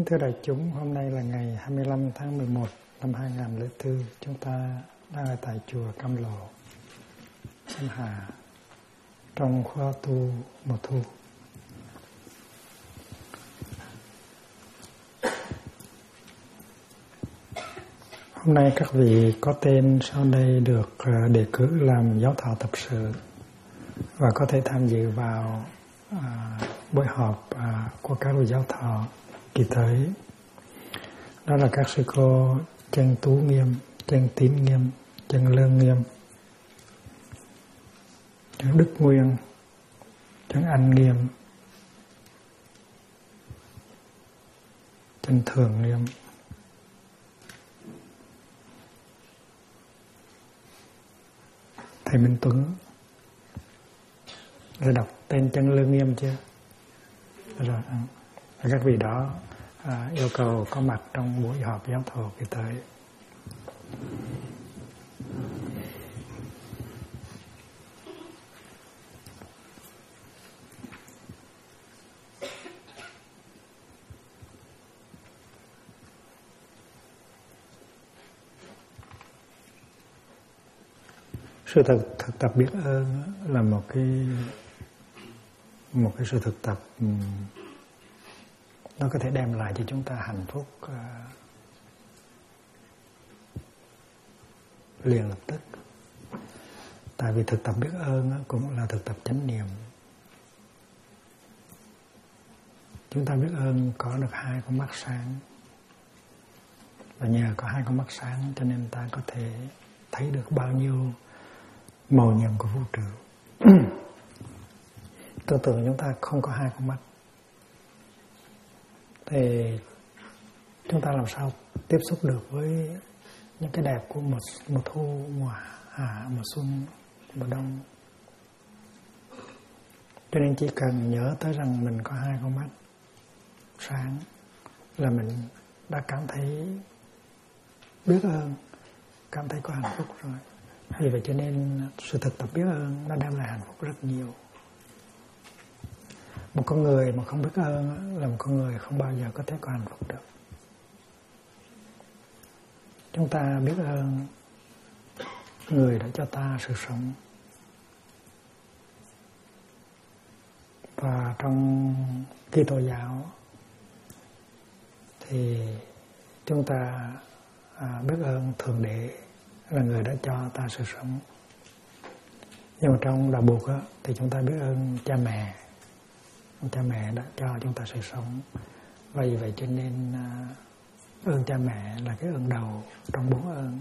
Kính thưa đại chúng, hôm nay là ngày 25 tháng 11 năm 2004. Chúng ta đang ở tại chùa Cam Lộ, Thanh Hà, trong khóa tu mùa thu. Hôm nay các vị có tên sau đây được đề cử làm giáo thọ tập sự và có thể tham dự vào buổi họp của các vị giáo thọ kỳ tới. Đó là các sư cô Chân Tú Nghiêm, Chân Tín Nghiêm, Chân Lương Nghiêm, Chân Đức Nguyên, Chân Anh Nghiêm, Chân Thường Nghiêm. Thầy Minh Tuấn rồi đọc tên Chân Lương Nghiêm chưa? Rồi các vị đó yêu cầu có mặt trong buổi họp giáo thọ kỳ tới. Sự thực tập biết ơn là một cái sự thực tập nó có thể đem lại cho chúng ta hạnh phúc liền lập tức. Tại vì thực tập biết ơn cũng là thực tập chánh niệm. Chúng ta biết ơn có được hai con mắt sáng, và nhờ có hai con mắt sáng cho nên ta có thể thấy được bao nhiêu màu nhiệm của vũ trụ. Tưởng tượng chúng ta không có hai con mắt thì chúng ta làm sao tiếp xúc được với những cái đẹp của mùa thu, mùa hạ, mùa xuân, mùa đông. Cho nên chỉ cần nhớ tới rằng mình có hai con mắt sáng là mình đã cảm thấy biết ơn, cảm thấy có hạnh phúc rồi. Vì vậy cho nên sự thực tập biết ơn nó đem lại hạnh phúc rất nhiều. Một con người mà không biết ơn là một con người không bao giờ có thể có hạnh phúc được. Chúng ta biết ơn người đã cho ta sự sống. Và trong Kitô giáo thì chúng ta biết ơn Thượng Đế là người đã cho ta sự sống. Nhưng mà trong đạo Buộc thì chúng ta biết ơn cha mẹ. Cha mẹ đã cho chúng ta sự sống. Vì vậy cho nên ơn cha mẹ là cái ơn đầu trong 4 ơn.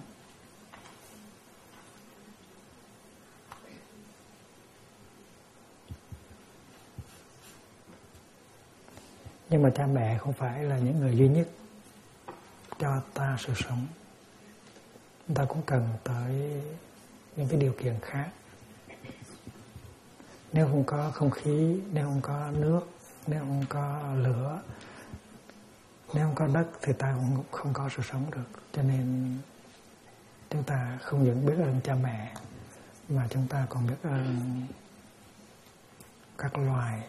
Nhưng mà cha mẹ không phải là những người duy nhất cho ta sự sống. Chúng ta cũng cần tới những cái điều kiện khác. Nếu không có không khí, nếu không có nước, nếu không có lửa, nếu không có đất thì ta cũng không có sự sống được. Cho nên chúng ta không những biết ơn cha mẹ mà chúng ta còn biết ơn các loài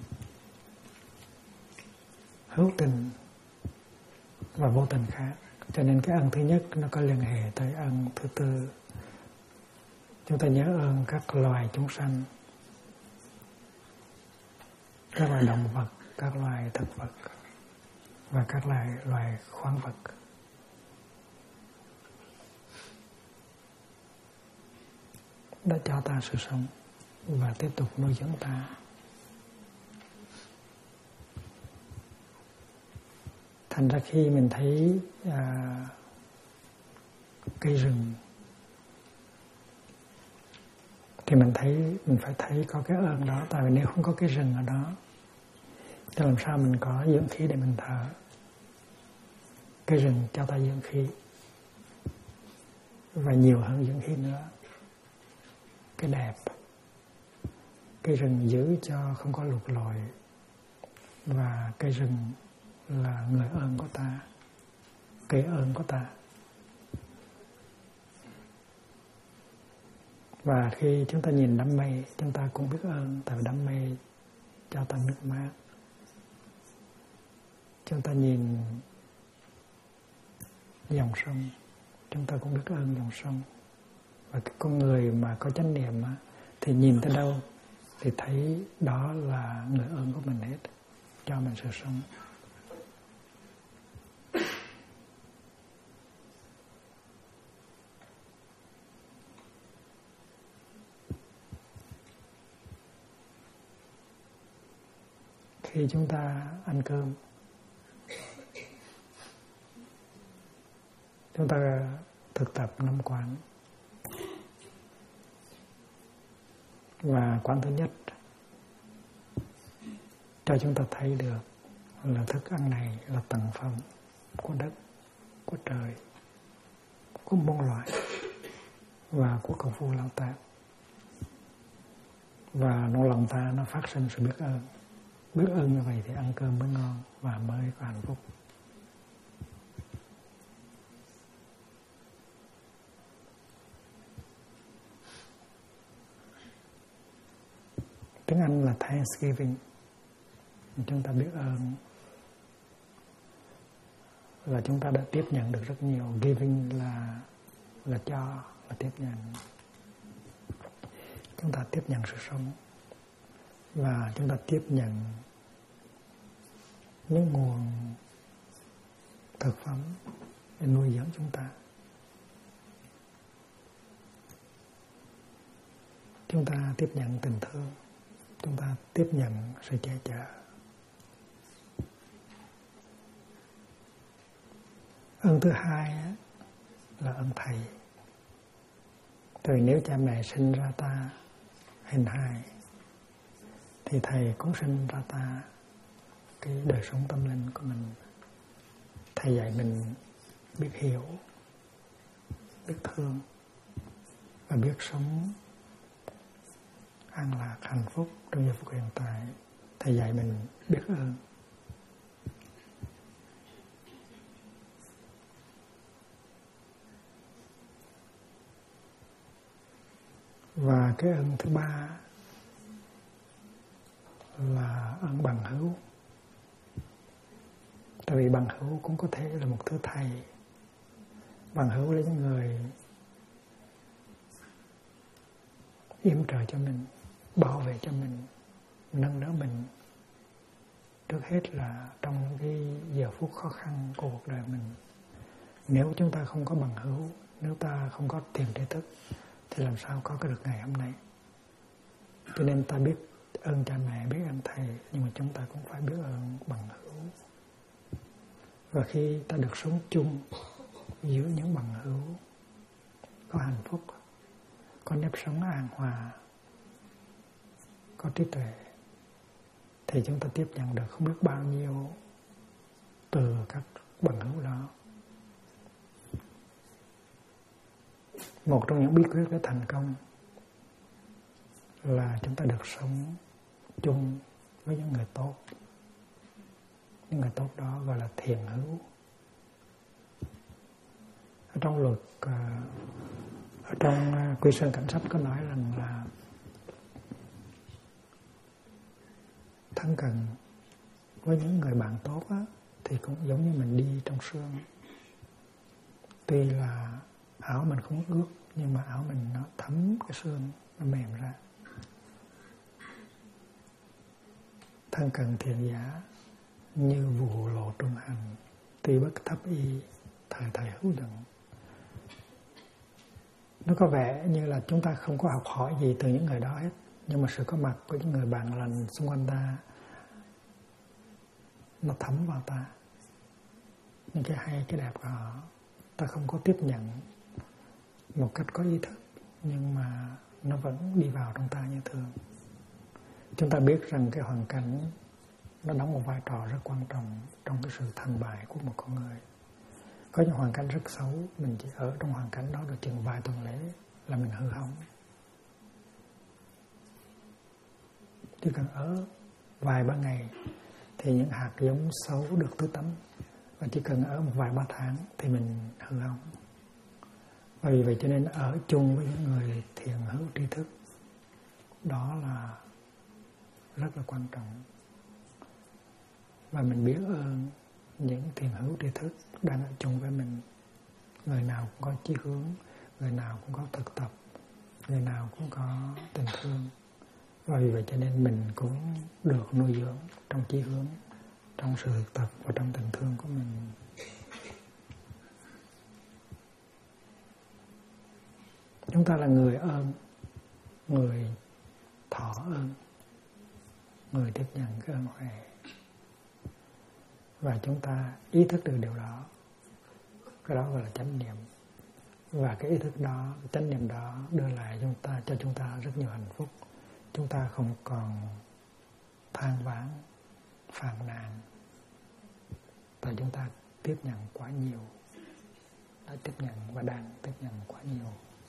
hữu tình và vô tình khác. Cho nên cái ơn thứ nhất nó có liên hệ tới ơn thứ tư. Chúng ta nhớ ơn các loài chúng sanh, các loài động vật, các loài thực vật và các loài khoáng vật. Đã cho ta sự sống và tiếp tục nuôi dưỡng ta. Thành ra khi mình thấy cây rừng thì mình phải thấy có cái ơn đó. Tại vì nếu không có cái rừng ở đó thì làm sao mình có dưỡng khí để mình thở. Cây rừng cho ta dưỡng khí và nhiều hơn dưỡng khí nữa. Cái đẹp. Cây rừng giữ cho không có lụt lội. Và cây rừng là người ơn của ta, cây ơn của ta. Và khi chúng ta nhìn đám mây, chúng ta cũng biết ơn, tại vì đám mây cho ta nước mát. chúng ta nhìn dòng sông, chúng ta cũng biết ơn dòng sông. Và cái con người mà có chánh niệm thì nhìn tới đâu thì thấy đó là người ơn của mình hết, cho mình sự sống. Khi chúng ta ăn cơm, chúng ta thực tập 5 quán. Và quán thứ nhất cho chúng ta thấy được là thức ăn này là tầng phẩm của đất, của trời, của muôn loài và của công phu lao tác. Và trong lòng ta nó phát sinh sự biết ơn. Biết ơn như vậy thì ăn cơm mới ngon và mới có hạnh phúc. Tiếng Anh là Thanksgiving. Chúng ta biết ơn là chúng ta đã tiếp nhận được rất nhiều. Giving là cho, là tiếp nhận. Chúng ta tiếp nhận sự sống và chúng ta tiếp nhận những nguồn thực phẩm để nuôi dưỡng chúng ta. Chúng ta tiếp nhận tình thương, chúng ta tiếp nhận sự che chở. Ơn thứ hai là ơn thầy. Tại vì nếu cha mẹ sinh ra ta hình hài thì thầy cũng sinh ra ta cái đời sống tâm linh của mình. Thầy dạy mình biết hiểu, biết thương và biết sống an lạc, hạnh phúc trong giây phút hiện tại. Thầy dạy mình biết ơn. Và cái ơn thứ ba là ơn bằng hữu. Tại vì bằng hữu cũng có thể là một thứ thầy. Bằng hữu là những người yểm trợ cho mình, bảo vệ cho mình, nâng đỡ mình. Trước hết là trong những cái giờ phút khó khăn của cuộc đời mình. Nếu chúng ta không có bằng hữu, nếu ta không có thiền tri thức thì làm sao có được ngày hôm nay. Cho nên ta biết ơn cha mẹ, biết ơn thầy, nhưng mà chúng ta cũng phải biết ơn bằng hữu. Và khi ta được sống chung giữa những bằng hữu có hạnh phúc, có nếp sống an hòa, có trí tuệ, thì chúng ta tiếp nhận được không biết bao nhiêu từ các bằng hữu đó. Một trong những bí quyết để thành công là chúng ta được sống chung với những người tốt. Những người tốt đó gọi là thiện hữu. Ở trong luật, ở trong Quy Sơn Cảnh Sách có nói rằng là thân cận với những người bạn tốt á, thì cũng giống như mình đi trong sương. Tuy là áo mình không ướt nhưng mà áo mình nó thấm cái xương, nó mềm ra. Thân cận thiện giả như vụ lộ trung hành, tuy bất thấp y, thời thời hữu dụng. Nó có vẻ như là chúng ta không có học hỏi gì từ những người đó hết, nhưng mà sự có mặt của những người bạn lành xung quanh ta nó thấm vào ta. Những cái hay, cái đẹp của họ ta không có tiếp nhận một cách có ý thức, nhưng mà nó vẫn đi vào trong ta như thường. Chúng ta biết rằng cái hoàn cảnh nó đóng một vai trò rất quan trọng trong cái sự thành bại của một con người. Có những hoàn cảnh rất xấu, mình chỉ ở trong hoàn cảnh đó được chừng vài tuần lễ là mình hư hỏng. Chỉ cần ở vài ba ngày thì những hạt giống xấu được tưới tắm, và chỉ cần ở một vài ba tháng thì mình hư hỏng. Và vì vậy cho nên ở chung với những người thiện hữu tri thức đó là rất là quan trọng. Và mình biết ơn những thiền hữu tri thức đang ở chung với mình. Người nào cũng có chí hướng, người nào cũng có thực tập, người nào cũng có tình thương. Và vì vậy cho nên mình cũng được nuôi dưỡng trong chí hướng, trong sự thực tập và trong tình thương của mình. Chúng ta là người ơn, người thọ ơn, người tiếp nhận cái ơn huệ. Và chúng ta ý thức được điều đó. Cái đó gọi là chánh niệm. Và cái ý thức đó, chánh niệm đó đưa lại cho chúng ta rất nhiều hạnh phúc. Chúng ta không còn than vãn, phàn nàn. Tại chúng ta tiếp nhận quá nhiều. Đã tiếp nhận và đang tiếp nhận quá nhiều.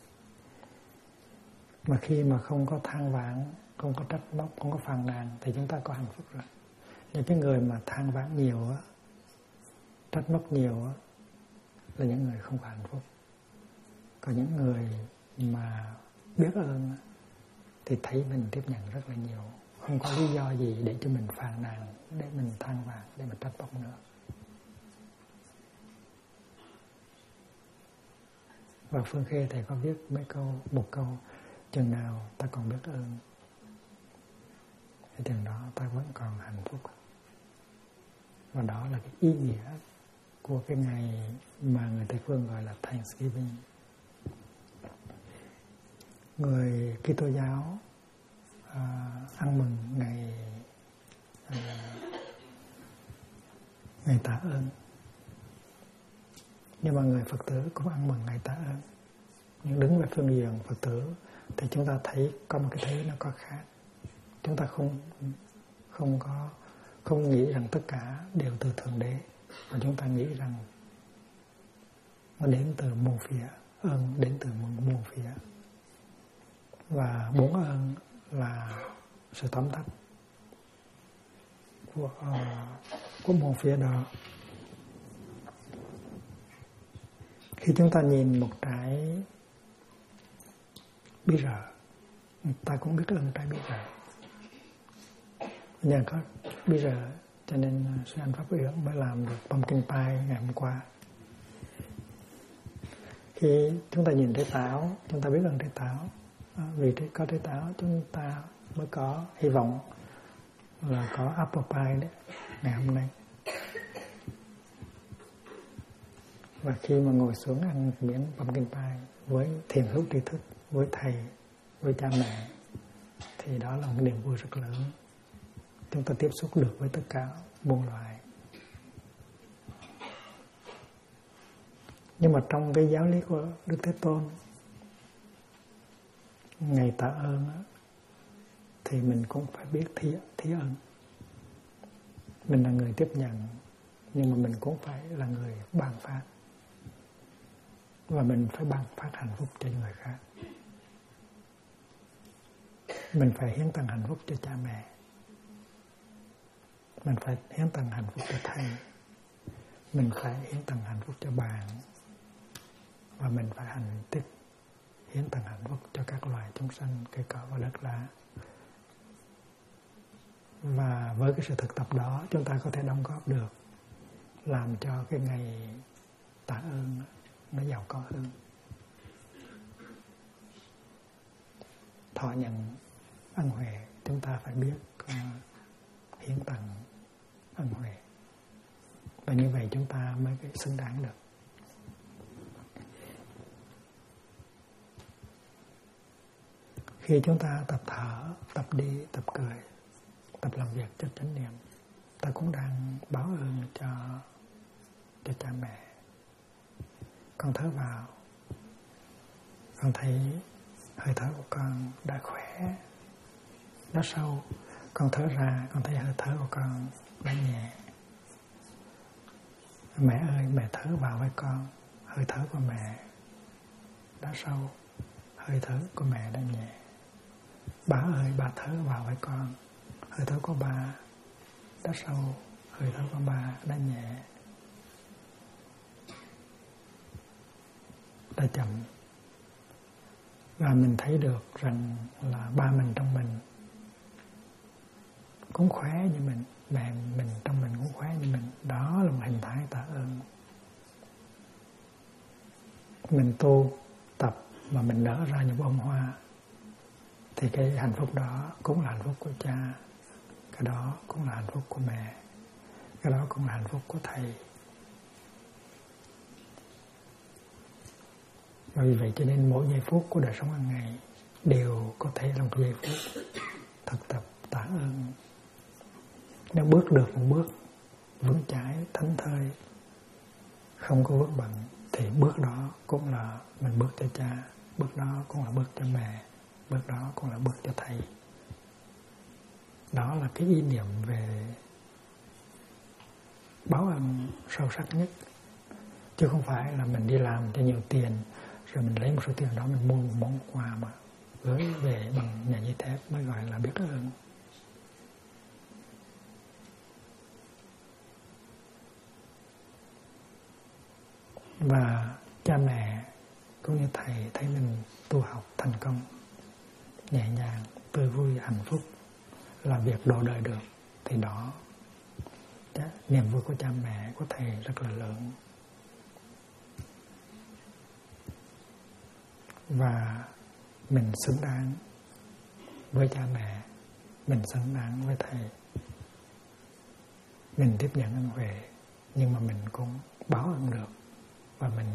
Mà khi mà không có than vãn, không có trách móc, không có phàn nàn thì chúng ta có hạnh phúc rồi. Những cái người mà than vãn nhiều á, trách móc nhiều á, là những người không có hạnh phúc. Còn những người mà biết ơn á, thì thấy mình tiếp nhận rất là nhiều. Không có lý do gì để cho mình phàn nàn, để mình than vãn, để mình trách móc nữa. Và Phương Khê thầy có viết một câu: chừng nào ta còn biết ơn thì chừng đó ta vẫn còn hạnh phúc. Và đó là cái ý nghĩa của cái ngày mà người Tây Phương gọi là Thanksgiving. Người Kitô giáo ăn mừng ngày tạ ơn. Nhưng mà người Phật tử cũng ăn mừng ngày tạ ơn. Nhưng đứng về phương diện Phật tử thì chúng ta thấy có một cái thấy nó có khác. Chúng ta không nghĩ rằng tất cả đều từ Thượng Đế, mà chúng ta nghĩ rằng nó đến từ muôn phía, ơn đến từ muôn phía. Và bốn ơn là sự tóm tắt của muôn phía đó. Khi chúng ta nhìn một trái bí rợ, ta cũng biết ơn trái bí rợ. Nhờ có bí rợ cho nên sư anh Pháp Uyển mới làm được pumpkin pie ngày hôm qua. Khi chúng ta nhìn trái táo, chúng ta biết ơn trái táo. Vì có trái táo chúng ta mới có hy vọng là có apple pie đấy ngày hôm nay. Và khi mà ngồi xuống ăn miếng pumpkin pie với thiền hữu tri thức, với thầy, với cha mẹ, thì đó là một niềm vui rất lớn. Chúng ta tiếp xúc được với tất cả muôn loài. Nhưng mà trong cái giáo lý của Đức Thế Tôn, ngày tạ ơn thì mình cũng phải biết thí ơn. Mình là người tiếp nhận, nhưng mà mình cũng phải là người ban phát. Và mình phải ban phát hạnh phúc cho người khác. Mình phải hiến tặng hạnh phúc cho cha mẹ. Mình phải hiến tặng hạnh phúc cho thầy. Mình phải hiến tặng hạnh phúc cho bạn. Và mình phải hiến tặng hạnh phúc cho các loài chúng sanh, cây cỏ và đất đá. Và với cái sự thực tập đó, chúng ta có thể đóng góp được, làm cho cái ngày tạ ơn nó giàu có hơn. Thọ nhận ân huệ, chúng ta phải biết hiến tặng ân huệ. Và như vậy chúng ta mới xứng đáng được. Khi chúng ta tập thở, tập đi, tập cười, tập làm việc cho chánh niệm, ta cũng đang báo ơn cho cha mẹ. Con thở vào, con thấy hơi thở của con đã khỏe, đã sâu. Con thở ra, con thấy hơi thở của con đã nhẹ. Mẹ ơi, mẹ thở vào với con, hơi thở của mẹ đã sâu, hơi thở của mẹ đã nhẹ. Ba ơi, ba thở vào với con, hơi thở của ba đã sâu, hơi thở của ba đã nhẹ. Đã chậm. Và mình thấy được rằng là ba mình trong mình cũng khỏe như mình, mẹ mình trong mình cũng khỏe như mình, đó là một hình thái tạ ơn. Mình tu tập mà mình nở ra những bông hoa thì cái hạnh phúc đó cũng là hạnh phúc của cha, cái đó cũng là hạnh phúc của mẹ, cái đó cũng là hạnh phúc của thầy. Và vì vậy cho nên mỗi giây phút của đời sống hàng ngày đều có thể là một giây phút thực tập tạ ơn. Nếu bước được một bước vững chãi, thánh thơi, không có vướng bận, thì bước đó cũng là mình bước cho cha, bước đó cũng là bước cho mẹ, bước đó cũng là bước cho thầy. Đó là cái ý niệm về báo ân sâu sắc nhất. Chứ không phải là mình đi làm cho nhiều tiền rồi mình lấy một số tiền đó mình mua một món quà mà gửi về bằng nhà giấy thép mới gọi là biết ơn. Và cha mẹ cũng như thầy thấy mình tu học thành công, nhẹ nhàng, tươi vui, hạnh phúc, làm việc độ đời được, thì đó, niềm vui của cha mẹ, của thầy rất là lớn. Và mình xứng đáng với cha mẹ, mình xứng đáng với thầy. Mình tiếp nhận ân huệ, nhưng mà mình cũng báo ơn được, và mình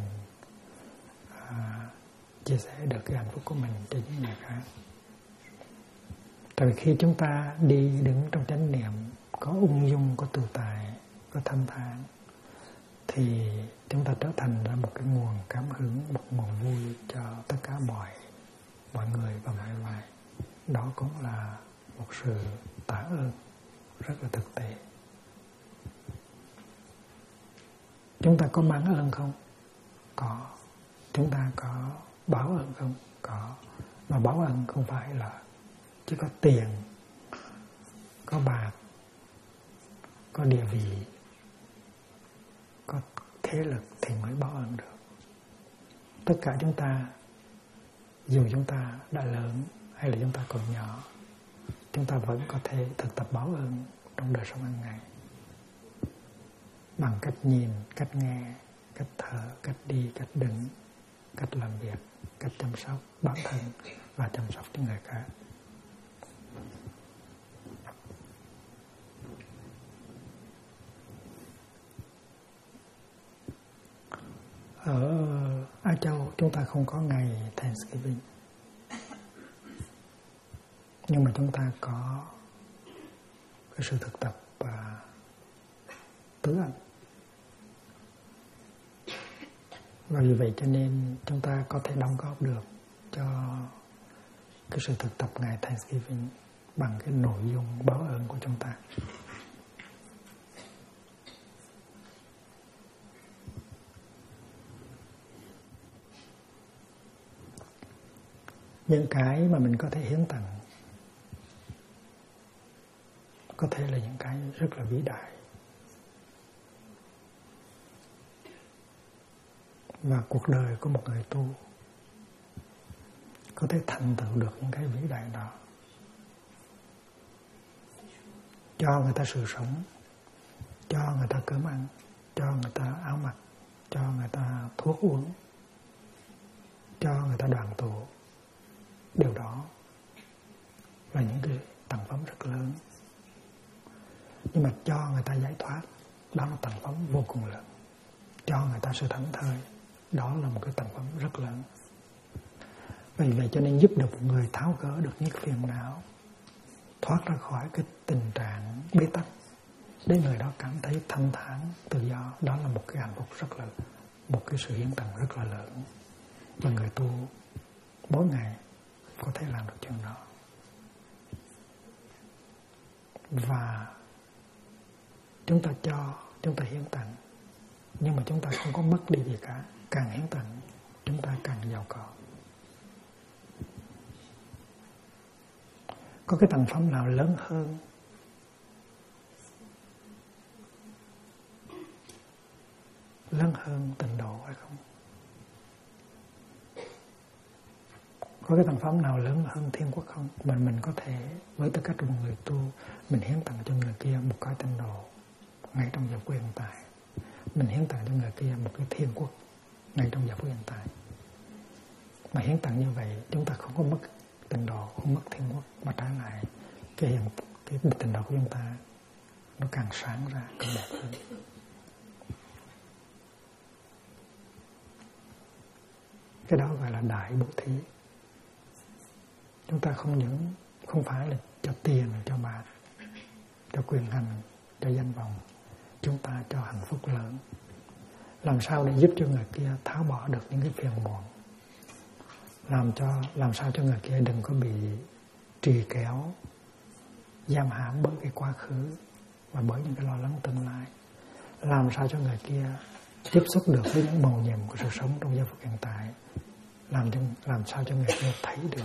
chia sẻ được cái hạnh phúc của mình cho những người khác. Tại vì khi chúng ta đi đứng trong chánh niệm, có ung dung, có tự tại, có thanh thản, thì chúng ta trở thành ra một cái nguồn cảm hứng, một nguồn vui cho tất cả mọi người và mọi loài. Đó cũng là một sự tạ ơn rất là thực tế. Chúng ta có mang ơn không? Có. Chúng ta có báo ơn không? Có. Mà báo ơn không phải là chỉ có tiền, có bạc, có địa vị, có thế lực thì mới báo ơn được. Tất cả chúng ta, dù chúng ta đã lớn hay là chúng ta còn nhỏ, chúng ta vẫn có thể thực tập báo ơn trong đời sống hàng ngày, bằng cách nhìn, cách nghe, cách thở, cách đi, cách đứng, cách làm việc, cách chăm sóc bản thân và chăm sóc những người khác. Ở Á Châu chúng ta không có ngày Thanksgiving, nhưng mà chúng ta có cái sự thực tập tứ ân. Và vì vậy cho nên chúng ta có thể đóng góp được cho cái sự thực tập ngày Thanksgiving bằng cái nội dung báo ơn của chúng ta. Những cái mà mình có thể hiến tặng có thể là những cái rất là vĩ đại. Và cuộc đời của một người tu có thể thành tựu được những cái vĩ đại đó. Cho người ta sự sống, cho người ta cơm ăn, cho người ta áo mặc, cho người ta thuốc uống, cho người ta đoàn tụ. Điều đó là những cái tặng phẩm rất lớn. Nhưng mà cho người ta giải thoát, đó là tặng phẩm vô cùng lớn. Cho người ta sự thảnh thơi, đó là một cái tặng phẩm rất lớn. Vì vậy cho nên giúp được một người tháo gỡ được những phiền não, thoát ra khỏi cái tình trạng bế tắc, để người đó cảm thấy thanh thản, tự do. Đó là một cái hạnh phúc rất là, một cái sự hiến tặng rất là lớn. Và người tu mỗi ngày có thể làm được chuyện đó. Và chúng ta cho, chúng ta hiến tặng, nhưng mà chúng ta không có mất đi gì cả. Càng hiến tặng, chúng ta càng giàu có. Có cái tặng phẩm nào lớn hơn tịnh độ hay không? có cái thành phẩm nào lớn hơn thiên quốc không? Mà mình có thể với tư cách của một người tu, mình hiến tặng cho người kia một cái tịnh độ ngay trong giờ phút hiện tại. Mình hiến tặng cho người kia một cái thiên quốc ngay trong giờ phút hiện tại. Mà hiến tặng như vậy, chúng ta không có mất tịnh độ, không mất thiên quốc, mà trái lại cái tịnh độ của chúng ta nó càng sáng ra, càng đẹp hơn. Cái đó gọi là đại bố thí. Chúng ta không phải là cho tiền, cho bạc, cho quyền hành, cho danh vọng. Chúng ta cho hạnh phúc lớn. Làm sao để giúp cho người kia tháo bỏ được những cái phiền muộn. Làm sao cho người kia đừng có bị trì kéo, giam hãm bởi cái quá khứ và bởi những cái lo lắng tương lai. Làm sao cho người kia tiếp xúc được với những màu nhiệm của sự sống trong giây phút hiện tại. Làm sao cho người kia thấy được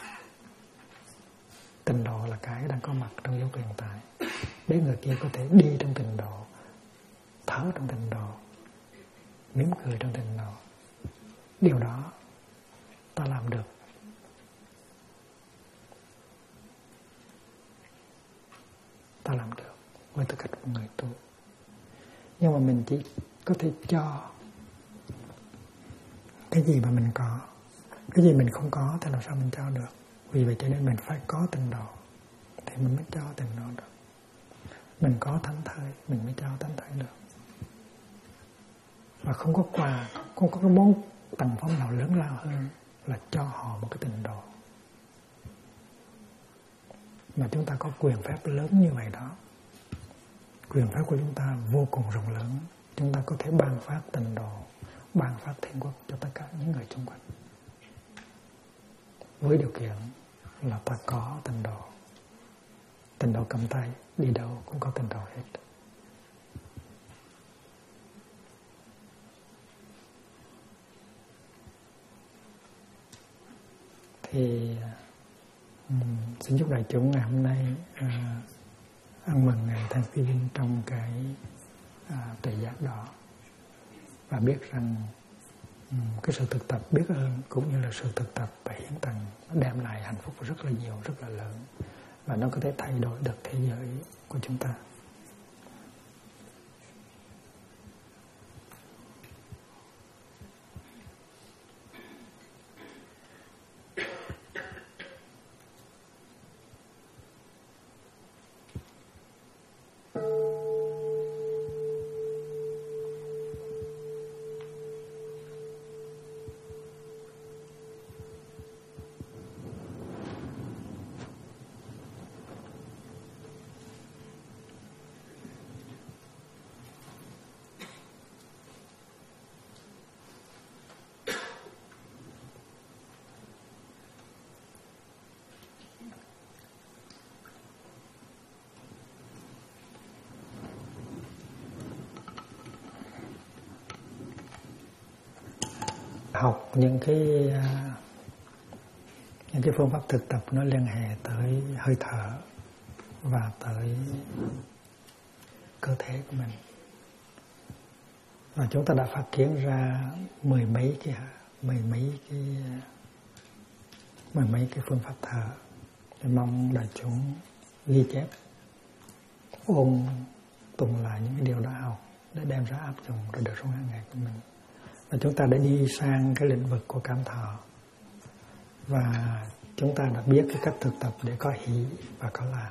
tịnh độ là cái đang có mặt trong giây phút hiện tại, để người kia có thể đi trong tịnh độ, thở trong tịnh độ, mỉm cười trong tịnh độ. Điều đó ta làm được. Ta làm được với tư cách của người tu. Nhưng mà mình chỉ có thể cho cái gì mà mình có. Cái gì mình không có thì làm sao mình cho được. Vì vậy cho nên mình phải có tịnh độ thì mình mới cho tịnh độ được. Mình có thánh thơi mình mới cho thánh thơi được. Và không có quà, không có cái món tặng phẩm nào lớn lao hơn là cho họ một cái tịnh độ. Mà chúng ta có quyền phép lớn như vậy đó. Quyền phép của chúng ta vô cùng rộng lớn. Chúng ta có thể ban phát tịnh độ, ban phát thiên quốc cho tất cả những người xung quanh. Với điều kiện là ta có tịnh độ. Tịnh độ cầm tay, đi đâu cũng có tịnh độ hết. Thì xin chúc đại chúng ngày hôm nay ăn mừng ngày Thanksgiving trong cái tuệ giác đó, và biết rằng cái sự thực tập biết ơn cũng như là sự thực tập và hiến tặng nó đem lại hạnh phúc rất là nhiều, rất là lớn, và nó có thể thay đổi được thế giới của chúng ta. Học những cái phương pháp thực tập nó liên hệ tới hơi thở và tới cơ thể của mình, và chúng ta đã phát kiến ra mười mấy cái phương pháp thở. Thì mong đại chúng ghi chép, ôn tụng lại những cái điều đã học để đem ra áp dụng trong đời sống hàng ngày của mình. Và chúng ta đã đi sang cái lĩnh vực của cảm thọ, và chúng ta đã biết cái cách thực tập để có hỷ và có lạc.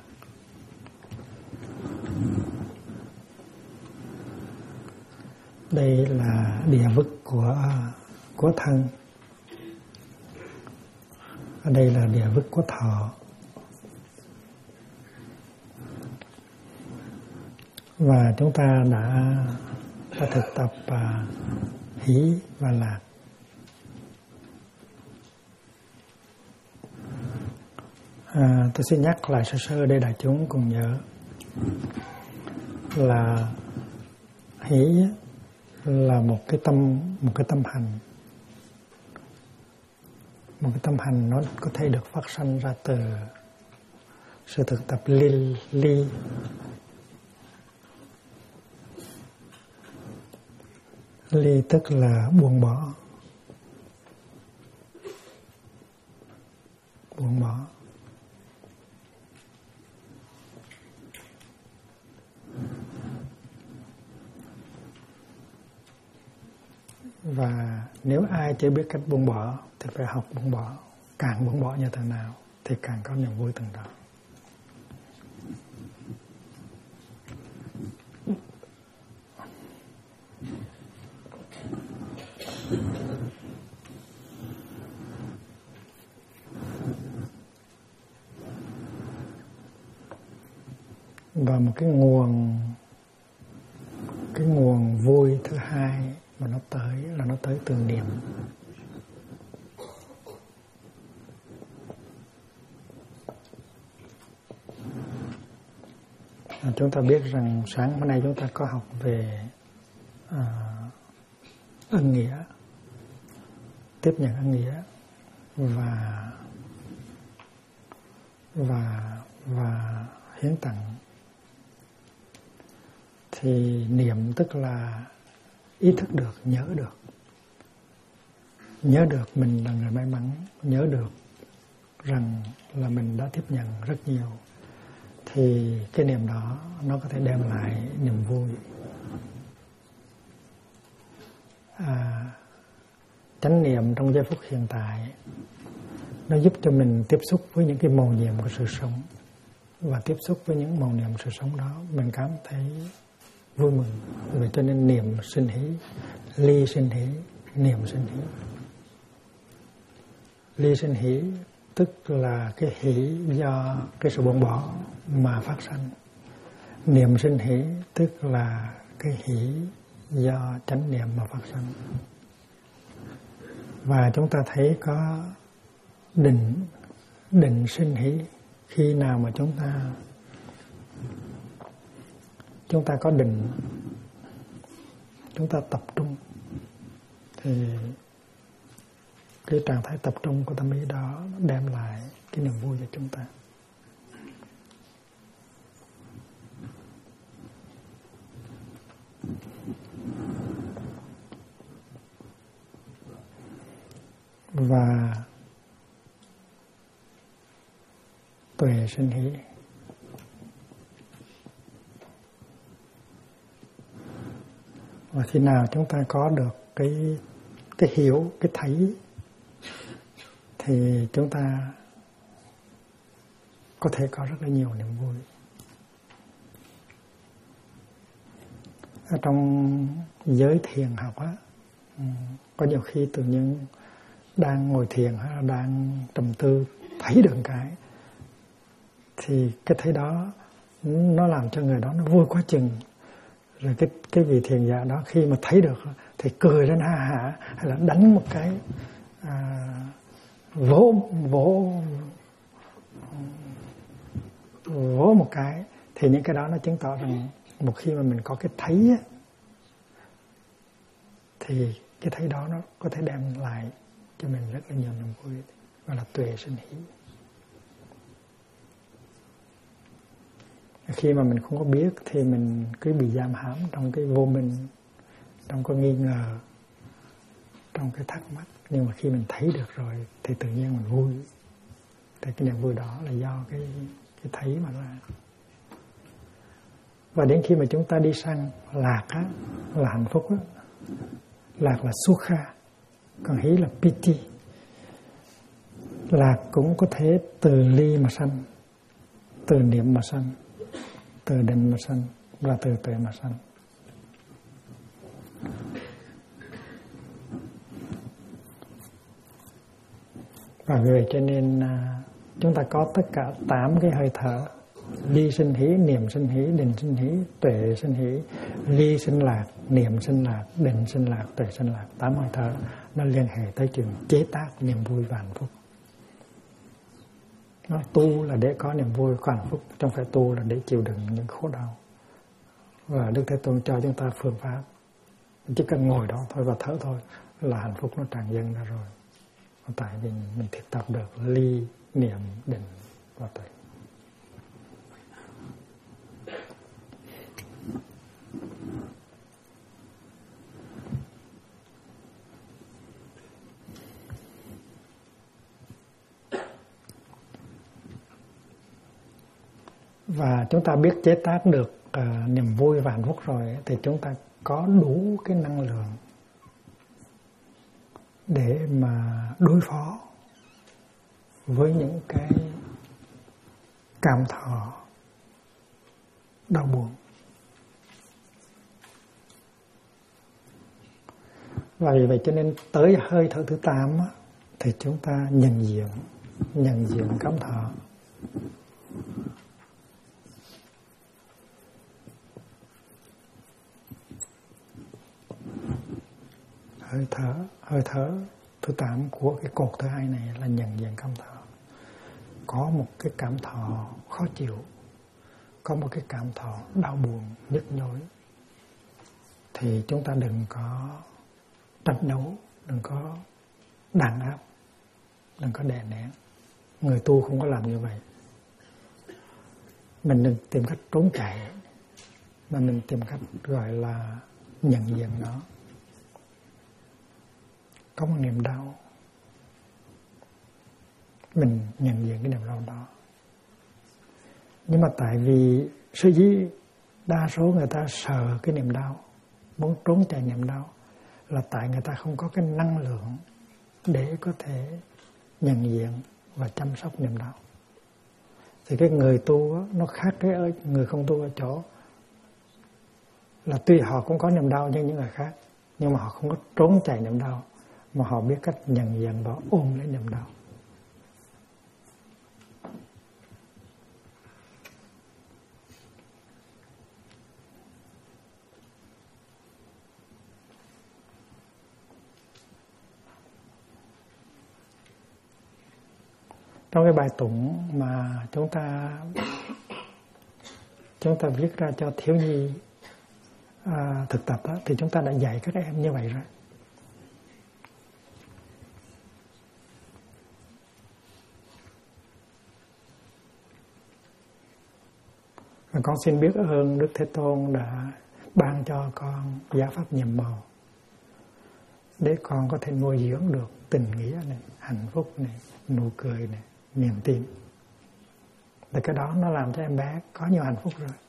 Đây là địa vực của thân, ở đây là địa vực của thọ, và chúng ta đã thực tập hỷ và lạc. Tôi xin nhắc lại sơ sơ để đại chúng cùng nhớ là hỷ là một cái tâm hành. Một cái tâm hành nó có thể được phát sanh ra từ sự thực tập ly. Ly tức là buông bỏ. buông bỏ. Và nếu ai chưa biết cách buông bỏ thì phải học buông bỏ. Càng buông bỏ như thế nào thì càng có niềm vui từng đó. Và một cái nguồn vui thứ hai mà nó tới là nó tới từ niệm. Chúng ta biết rằng sáng hôm nay chúng ta có học về ân nghĩa, tiếp nhận ân nghĩa và hiến tặng. Thì niệm tức là ý thức được, nhớ được mình là người may mắn, nhớ được rằng là mình đã tiếp nhận rất nhiều. Thì cái niệm đó nó có thể đem lại niềm vui. Chánh niệm trong giây phút hiện tại nó giúp cho mình tiếp xúc với những cái mầu nhiệm của sự sống. Và tiếp xúc với những mầu nhiệm sự sống đó mình cảm thấy vui mừng. Vì cho nên niệm sinh hỷ, ly sinh hỷ, niệm sinh hỷ. Ly sinh hỷ tức là cái hỷ do cái sự buông bỏ mà phát sanh. Niệm sinh hỷ tức là cái hỷ do chánh niệm mà phát sanh. Và chúng ta thấy có định sinh hỷ. Khi nào mà chúng ta có định, chúng ta tập trung thì cái trạng thái tập trung của tâm ý đó đem lại cái niềm vui cho chúng ta. Và tuệ sinh hỷ. Và khi nào chúng ta có được cái hiểu, cái thấy thì chúng ta có thể có rất là nhiều niềm vui. Ở trong giới thiền học á, có nhiều khi tự nhiên đang ngồi thiền hay là đang trầm tư thấy được cái thì cái thấy đó nó làm cho người đó nó vui quá chừng. Rồi cái vị thiền giả đó khi mà thấy được thì cười lên ha hả, hay là đánh một cái vỗ một cái, thì những cái đó nó chứng tỏ rằng một khi mà mình có cái thấy á, thì cái thấy đó nó có thể đem lại cho mình rất là nhiều niềm vui, gọi là tuệ sinh hỷ. Khi mà mình không có biết thì mình cứ bị giam hãm trong cái vô minh, trong cái nghi ngờ, trong cái thắc mắc. Nhưng mà khi mình thấy được rồi thì tự nhiên mình vui. Thì cái niềm vui đó là do cái thấy mà ra. Và đến khi mà chúng ta đi sang lạc á, là hạnh phúc á. Lạc là sukha, còn hỷ là piti. Lạc cũng có thể từ ly mà sanh, từ niệm mà sanh, từ định mà sanh và từ tuệ mà sanh. Và vì vậy cho nên chúng ta có tất cả 8 cái hơi thở: ly sinh hỷ, niệm sinh hỷ, định sinh hỷ, tuệ sinh hỷ. Ly sinh lạc, niệm sinh lạc, định sinh lạc, tuệ sinh lạc. 8 hơi thở nó liên hệ tới chuyện chế tác niềm vui và hạnh phúc. Nó tu là để có niềm vui, có hạnh phúc, không phải tu là để chịu đựng những khổ đau. Và Đức Thế Tôn cho chúng ta phương pháp, chỉ cần ngồi đó thôi và thở thôi là hạnh phúc nó tràn dâng ra rồi. Tại vì mình thực tập được ly, niệm, định và tuệ. và chúng ta biết chế tác được niềm vui và hạnh phúc rồi, thì chúng ta có đủ cái năng lượng để mà đối phó với những cái cảm thọ đau buồn. Và vì vậy cho nên tới hơi thở thứ 8 thì chúng ta nhận diện cảm thọ. Hơi thở thứ 8 của cái cột thứ 2 này là nhận diện cảm thọ. Có một cái cảm thọ khó chịu, có một cái cảm thọ đau buồn, nhức nhối, thì chúng ta đừng có tranh đấu, đừng có đàn áp, đừng có đè nén. Người tu không có làm như vậy. Mình đừng tìm cách trốn chạy, mà mình tìm cách gọi là nhận diện nó. Có một niềm đau, mình nhận diện cái niềm đau đó. Nhưng mà tại vì sở dĩ đa số người ta sợ cái niềm đau, muốn trốn chạy niềm đau, là tại người ta không có cái năng lượng để có thể nhận diện và chăm sóc niềm đau. Thì cái người tu đó, nó khác cái người không tu ở chỗ là tuy họ cũng có niềm đau như những người khác, nhưng mà họ không có trốn chạy niềm đau, mà họ biết cách nhận diện và ôm lấy niềm đau. Trong cái bài tụng mà chúng ta viết ra cho thiếu nhi thực tập đó, thì chúng ta đã dạy các em như vậy rồi. Và con xin biết ơn Đức Thế Tôn đã ban cho con giáo pháp nhiệm màu để con có thể nuôi dưỡng được tình nghĩa này, hạnh phúc này, nụ cười này, niềm tin. Và cái đó nó làm cho em bé có nhiều hạnh phúc rồi.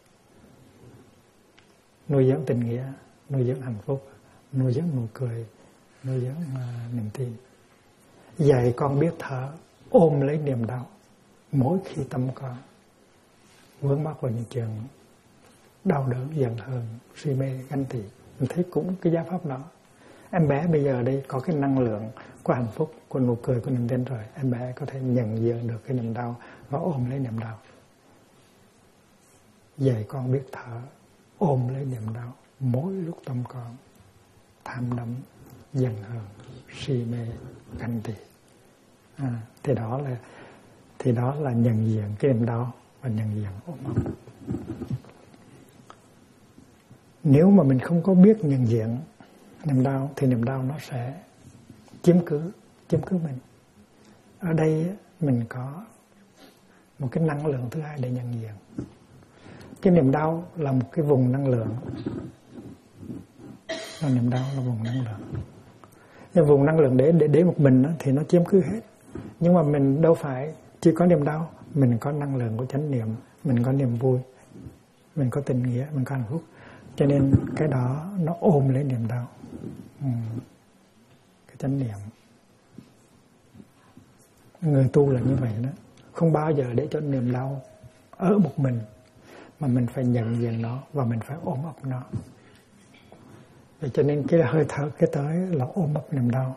Nuôi dưỡng tình nghĩa, nuôi dưỡng hạnh phúc, nuôi dưỡng nụ cười, nuôi dưỡng niềm tin. Dạy con biết thở, ôm lấy niềm đau mỗi khi tâm con vướng mắc vào những chuyện đau đớn, giận hờn, si mê, ganh tị. Mình thấy cũng cái giáo pháp đó. Em bé bây giờ đây có cái năng lượng của hạnh phúc, của nụ cười, của niềm tin rồi. Em bé có thể nhận diện được cái niềm đau và ôm lấy niềm đau. Dạy con biết thở, ôm lấy niềm đau mỗi lúc tâm con tham đắm, giận hờn, si mê, ganh tị. Thì đó là nhận diện cái niềm đau và nhận diện ôm ấp. Nếu mà mình không có biết nhận diện niềm đau thì niềm đau nó sẽ chiếm cứ mình. Ở đây mình có một cái năng lượng thứ hai để nhận diện. Cái niềm đau là một cái vùng năng lượng. Niềm đau là vùng năng lượng. Nhưng vùng năng lượng để một mình đó, thì nó chiếm cứ hết. Nhưng mà mình đâu phải chỉ có niềm đau, mình có năng lượng của chánh niệm, mình có niềm vui, mình có tình nghĩa, mình có hạnh phúc. Cho nên cái đó nó ôm lấy niềm đau. Cái chánh niệm. Người tu là như vậy đó. Không bao giờ để cho niềm đau ở một mình, mà mình phải nhận diện nó và mình phải ôm ấp nó. Vậy cho nên cái hơi thở cái tới là ôm ấp niềm đau.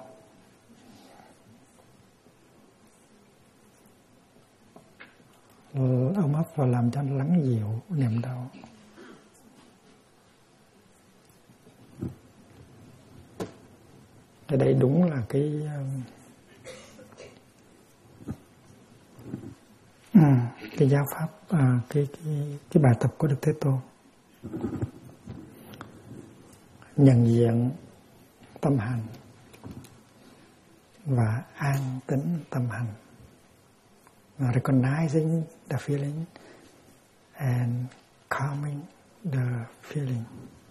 Ôm ấp và làm cho nó lắng dịu niềm đau. Ở đây đúng là cái giáo pháp, cái bài tập của Đức Thế Tôn. Nhận diện tâm hành và an tĩnh tâm hành. Recognizing the feeling and calming the feeling.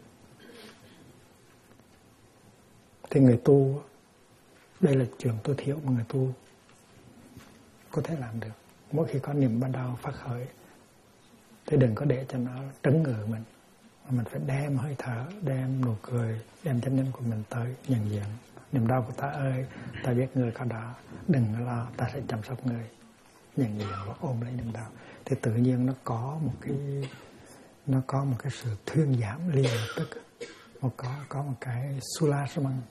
Thì người tu, đây là chuyện tối thiểu mà người tu có thể làm được. Mỗi khi có niềm ban đầu phát khởi Thì đừng có để cho nó trấn ngự mình. Mình phải đem hơi thở, đem nụ cười, đem chánh niệm của mình tới nhận diện. Niềm đau của ta ơi, ta biết người có đó, đừng lo, ta sẽ chăm sóc người. Nhận diện và ôm lấy niềm đau. Thì tự nhiên nó có một cái sự thuyên giảm liền lập tức. Có một cái sulasamang.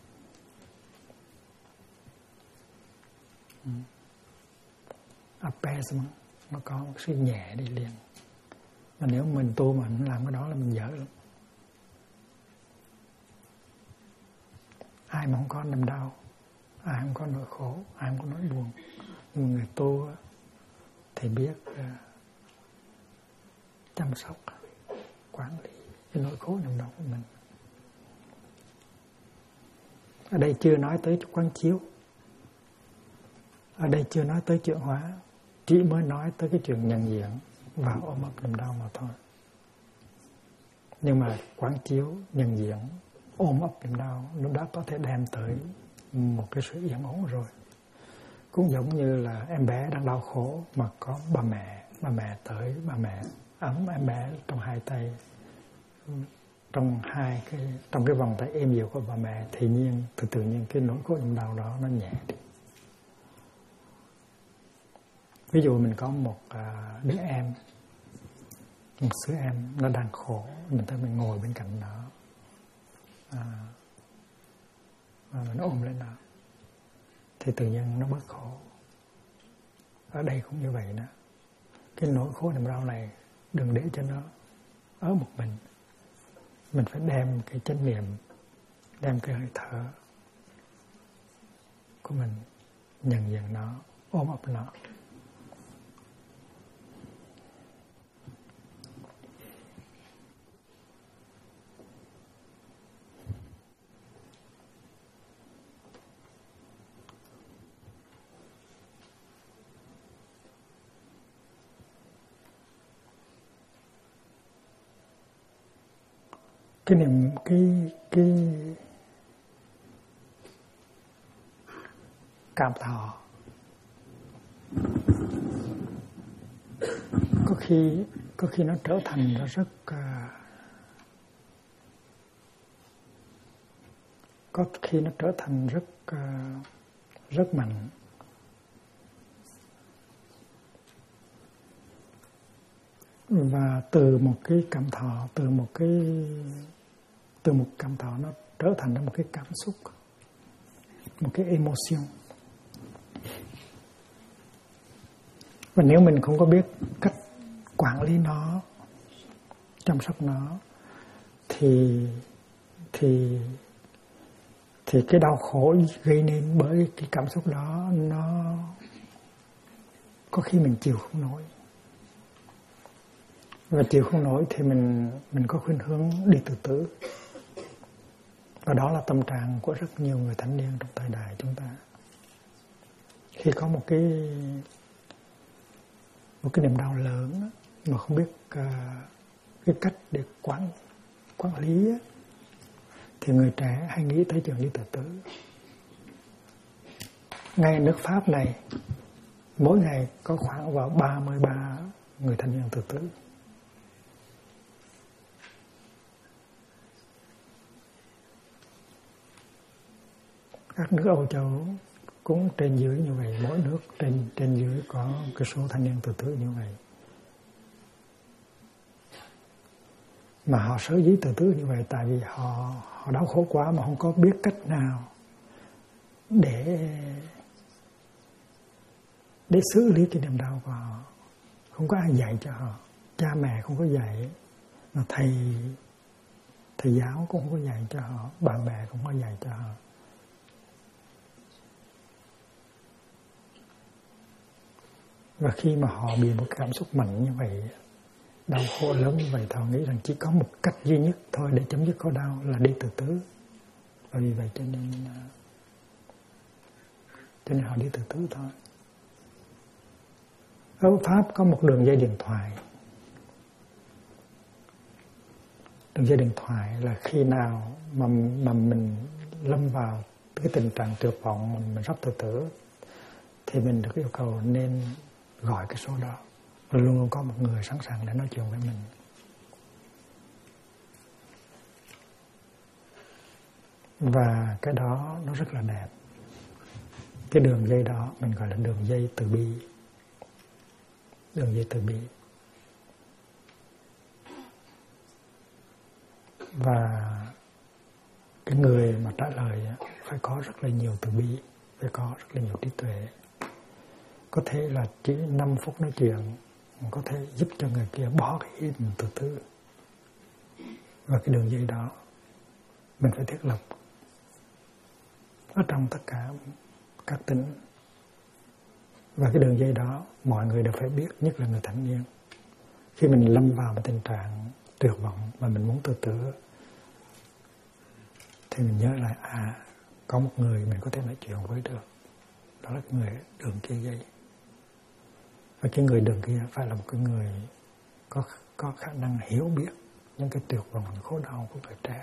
Appeasement, nó có một sự nhẹ đi liền. Mà nếu mình tu mà mình làm cái đó là mình dở lắm. Ai mà không có niềm đau, ai không có nỗi khổ, ai không có nỗi buồn. Nhưng người tu thì biết chăm sóc, quản lý cái nỗi khổ niềm đau của mình. Ở đây chưa nói tới quán chiếu, ở đây chưa nói tới chuyển hóa, chỉ mới nói tới cái chuyện nhận diện và ôm ấp niềm đau mà thôi. Nhưng mà quán chiếu, nhận diện, ôm ấp niềm đau, lúc đó có thể đem tới một cái sự yên ổn rồi. Cũng giống như là em bé đang đau khổ mà có bà mẹ tới, bà mẹ ấm em bé trong hai tay, trong cái vòng tay êm dịu của bà mẹ, thì tự nhiên cái nỗi khổ niềm đau đó nó nhẹ đi. Ví dụ mình có một đứa em, một đứa em nó đang khổ, mình ngồi bên cạnh nó, và mình ôm lên nó, thì tự nhiên nó bớt khổ. Ở đây cũng như vậy đó. Cái nỗi khổ niềm đau này đừng để cho nó ở một mình phải đem cái chánh niệm, đem cái hơi thở của mình nhận diện nó, ôm ấp nó. Cái niềm cảm thọ có khi nó trở thành nó rất có khi nó trở thành rất mạnh. Và từ một cái cảm thọ, từ một cảm thọ nó trở thành một cái cảm xúc, một cái emotion. Và nếu mình không có biết cách quản lý nó, chăm sóc nó, thì cái đau khổ gây nên bởi cái cảm xúc đó, nó có khi mình chịu không nổi. Và chịu không nổi thì mình có khuynh hướng đi tự tử. Và đó là tâm trạng của rất nhiều người thanh niên trong thời đại chúng ta. Khi có một cái niềm đau lớn mà không biết cái cách để quản lý, thì người trẻ hay nghĩ tới chuyện đi tự tử. Ngay nước Pháp này, mỗi ngày có khoảng vào 33 người thanh niên tự tử. Các nước Âu Châu cũng trên dưới như vậy, mỗi nước trên dưới có cái số thanh niên tự tử như vậy. Mà họ sở dĩ tự tử như vậy tại vì họ đau khổ quá mà không có biết cách nào để xử lý cái niềm đau của họ. Không có ai dạy cho họ, cha mẹ không có dạy, mà thầy giáo cũng không có dạy cho họ, bạn bè cũng không có dạy cho họ. Và khi mà họ bị một cảm xúc mạnh như vậy, đau khổ lớn như vậy, họ nghĩ rằng chỉ có một cách duy nhất thôi để chấm dứt khổ đau là đi tự tử. Và vì vậy cho nên họ đi tự tử thôi. Ở Pháp có một đường dây điện thoại. Đường dây điện thoại là khi nào mà mình lâm vào cái tình trạng tuyệt vọng, mình sắp tự tử, thì mình được yêu cầu nên gọi cái số đó và luôn luôn có một người sẵn sàng để nói chuyện với mình. Và cái đó nó rất là đẹp. Cái đường dây đó mình gọi là đường dây từ bi. Đường dây từ bi. Và cái người mà trả lời phải có rất là nhiều từ bi, phải có rất là nhiều trí tuệ. Có thể là chỉ 5 phút nói chuyện có thể giúp cho người kia bỏ cái ý mình tự tư. Và cái đường dây đó mình phải thiết lập ở trong tất cả các tỉnh. Và cái đường dây đó mọi người đều phải biết, nhất là người thanh niên. Khi mình lâm vào một tình trạng tuyệt vọng mà mình muốn tự tử thì mình nhớ lại có một người mình có thể nói chuyện với được. Đó là người đường kia dây. Và cái người đường kia phải là một cái người có khả năng hiểu biết những cái tuyệt vọng khổ đau của tuổi trẻ.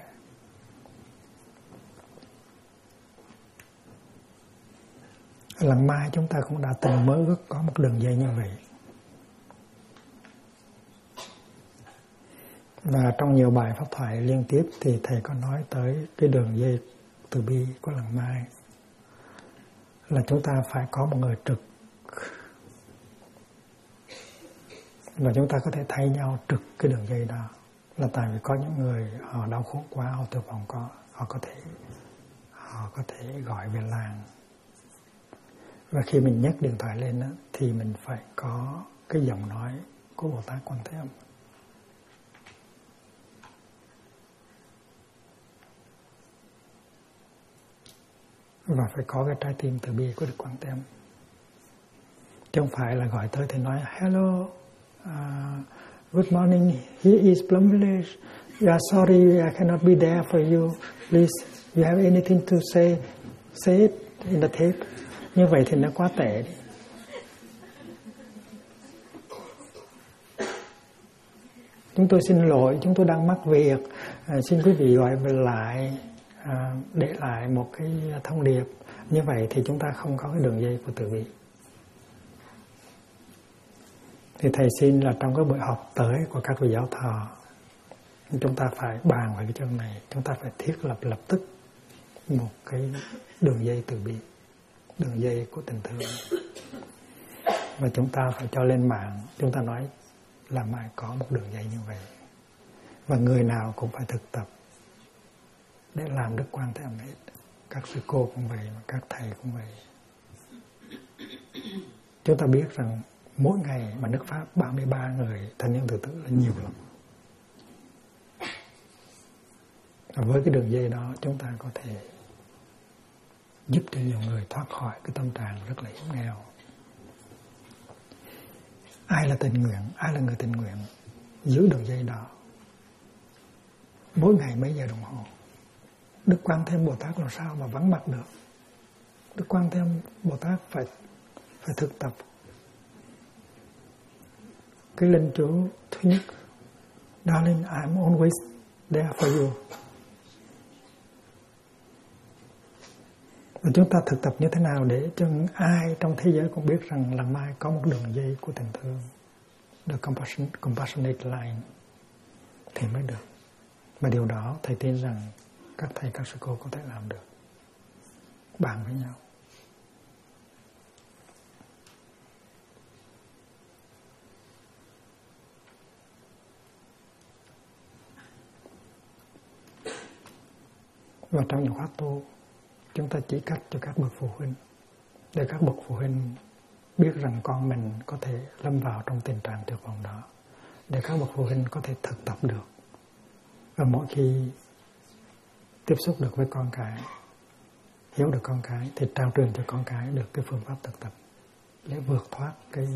Lần mai chúng ta cũng đã từng mơ ước có một đường dây như vậy. Và trong nhiều bài pháp thoại liên tiếp thì thầy có nói tới cái đường dây từ bi của lần mai là chúng ta phải có một người trực. Và chúng ta có thể thay nhau trực cái đường dây đó. Là tại vì có những người họ đau khổ quá, họ tuyệt vọng họ có thể gọi về làng. Và khi mình nhấc điện thoại lên đó, thì mình phải có cái giọng nói của Bồ Tát Quan Thế Âm. Và phải có cái trái tim từ bi của Đức Quan Thế Âm. Chứ không phải là gọi tới thì nói hello, good morning, here is Plum Village. Yeah, sorry, I cannot be there for you. Please, you have anything to say it in the tape. Như vậy thì nó quá tệ đi. Chúng tôi xin lỗi, chúng tôi đang mắc việc. Xin quý vị gọi về lại, để lại một cái thông điệp. Như vậy thì chúng ta không có cái đường dây của từ bi. Thì thầy xin là trong cái buổi họp tới của các vị giáo thọ, chúng ta phải bàn về cái chuyện này. Chúng ta phải thiết lập lập tức một cái đường dây từ bi, đường dây của tình thương. Và chúng ta phải cho lên mạng, chúng ta nói là mai có một đường dây như vậy. Và người nào cũng phải thực tập để làm Đức Quan Thế Âm hết. Các sư cô cũng vậy, các thầy cũng vậy. Chúng ta biết rằng mỗi ngày mà nước Pháp 33 người thanh niên tự tử là nhiều lắm. Và với cái đường dây đó chúng ta có thể giúp cho nhiều người thoát khỏi cái tâm trạng rất là hiểm nghèo. Ai là tình nguyện, ai là người tình nguyện giữ đường dây đó mỗi ngày mấy giờ đồng hồ. Đức Quan Thế Âm Bồ Tát làm sao mà vắng mặt được. Đức Quan Thế Âm Bồ Tát phải thực tập cái linh chú thứ nhất, Darling, I'm always there for you. Và chúng ta thực tập như thế nào để cho ai trong thế giới cũng biết rằng lần mai có một đường dây của tình thương, the compassionate line, thì mới được. Và điều đó thầy tin rằng các thầy, các sư cô có thể làm được. Bàn với nhau. Và trong những khóa tu, chúng ta chỉ cách cho các bậc phụ huynh, để các bậc phụ huynh biết rằng con mình có thể lâm vào trong tình trạng tuyệt vọng đó, để các bậc phụ huynh có thể thực tập được. Và mỗi khi tiếp xúc được với con cái, hiểu được con cái, thì trao truyền cho con cái được cái phương pháp thực tập để vượt thoát cái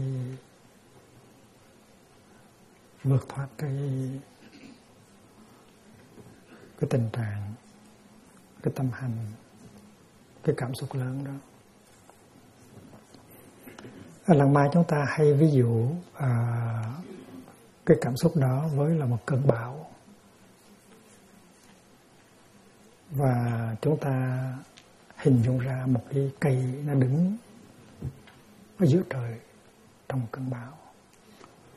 tình trạng, cái tâm hành, cái cảm xúc lớn đó. Ở lần mai chúng ta hay ví dụ cái cảm xúc đó với là một cơn bão. Và chúng ta hình dung ra một cái cây nó đứng ở giữa trời trong cơn bão.